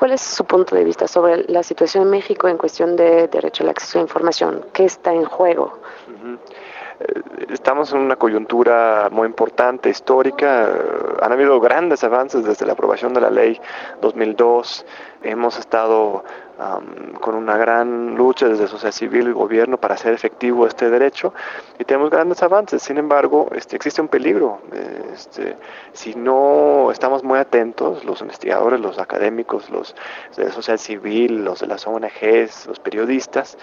¿Cuál es su punto de vista sobre la situación en México en cuestión de derecho al acceso a información? ¿Qué está en juego? Uh-huh. Estamos en una coyuntura muy importante, histórica. Han habido grandes avances desde la aprobación de la ley 2002. Hemos estado con una gran lucha desde sociedad civil y gobierno para hacer efectivo este derecho y tenemos grandes avances. Sin embargo, existe un peligro. Si no estamos muy atentos, los investigadores, los académicos, los de la sociedad civil, los de las ONGs, los periodistas,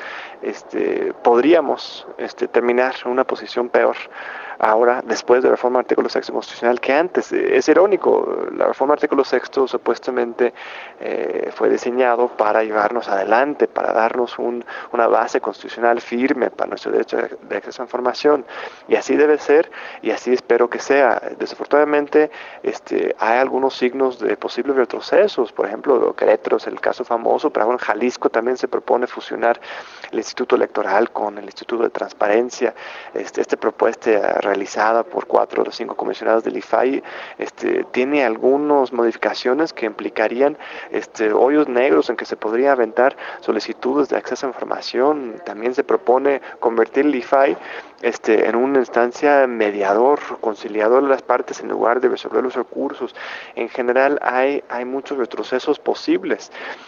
podríamos terminar en una posición peor ahora, después de la reforma del artículo 6 constitucional, que antes. Es irónico, la reforma del artículo 6 supuestamente fue diseñado para llevarnos adelante, para darnos una base constitucional firme para nuestro derecho de acceso a información, y así debe ser, y así espero que sea. Desafortunadamente, hay algunos signos de posibles retrocesos. Por ejemplo, Querétaro es el caso famoso, pero ahora en Jalisco también se propone fusionar el Instituto Electoral con el Instituto de Transparencia. Esta propuesta realizada por 4 o 5 comisionados del IFAI tiene algunas modificaciones que implicarían hoyos negros en que se podría aventar solicitudes de acceso a información. También se propone convertir el IFAI en una instancia mediador, conciliador de las partes en lugar de resolver los recursos. En general hay muchos retrocesos posibles.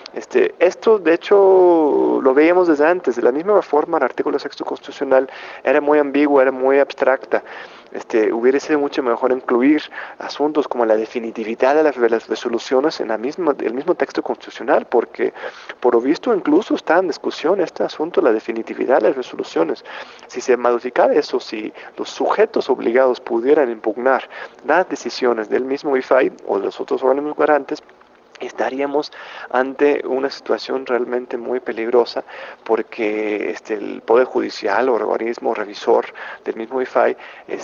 Esto de hecho lo veíamos desde antes. La misma reforma al artículo 6 constitucional era muy ambigua, era muy abstracta. Hubiera sido mucho mejor incluir asuntos como la definitividad de las resoluciones en el mismo texto constitucional, porque por lo visto incluso está en discusión este asunto, la definitividad de las resoluciones. Si se modificara eso, si los sujetos obligados pudieran impugnar las decisiones del mismo IFAI o de los otros organismos garantes, estaríamos ante una situación realmente muy peligrosa, porque el Poder Judicial o organismo revisor del mismo IFAI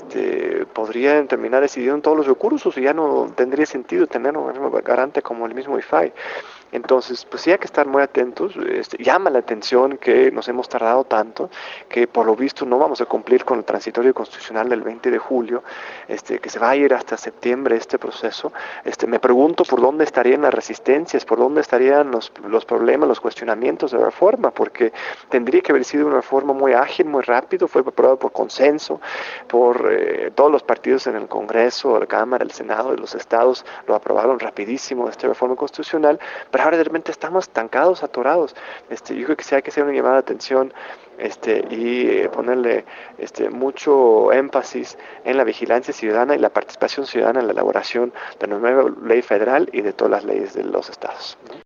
podría terminar decidiendo todos los recursos y ya no tendría sentido tener un organismo garante como el mismo IFAI. Entonces, pues sí hay que estar muy atentos. Llama la atención que nos hemos tardado tanto, que por lo visto no vamos a cumplir con el transitorio constitucional del 20 de julio, que se va a ir hasta septiembre este proceso. Me pregunto por dónde estarían las resistencias, por dónde estarían los problemas, los cuestionamientos de la reforma, porque tendría que haber sido una reforma muy ágil, muy rápido. Fue aprobado por consenso, por todos los partidos en el Congreso, la Cámara, el Senado de los estados lo aprobaron rapidísimo, esta reforma constitucional, pero ahora de repente estamos estancados, atorados. Yo creo que sí hay que hacer una llamada de atención y ponerle mucho énfasis en la vigilancia ciudadana y la participación ciudadana en la elaboración de la nueva ley federal y de todas las leyes de los estados.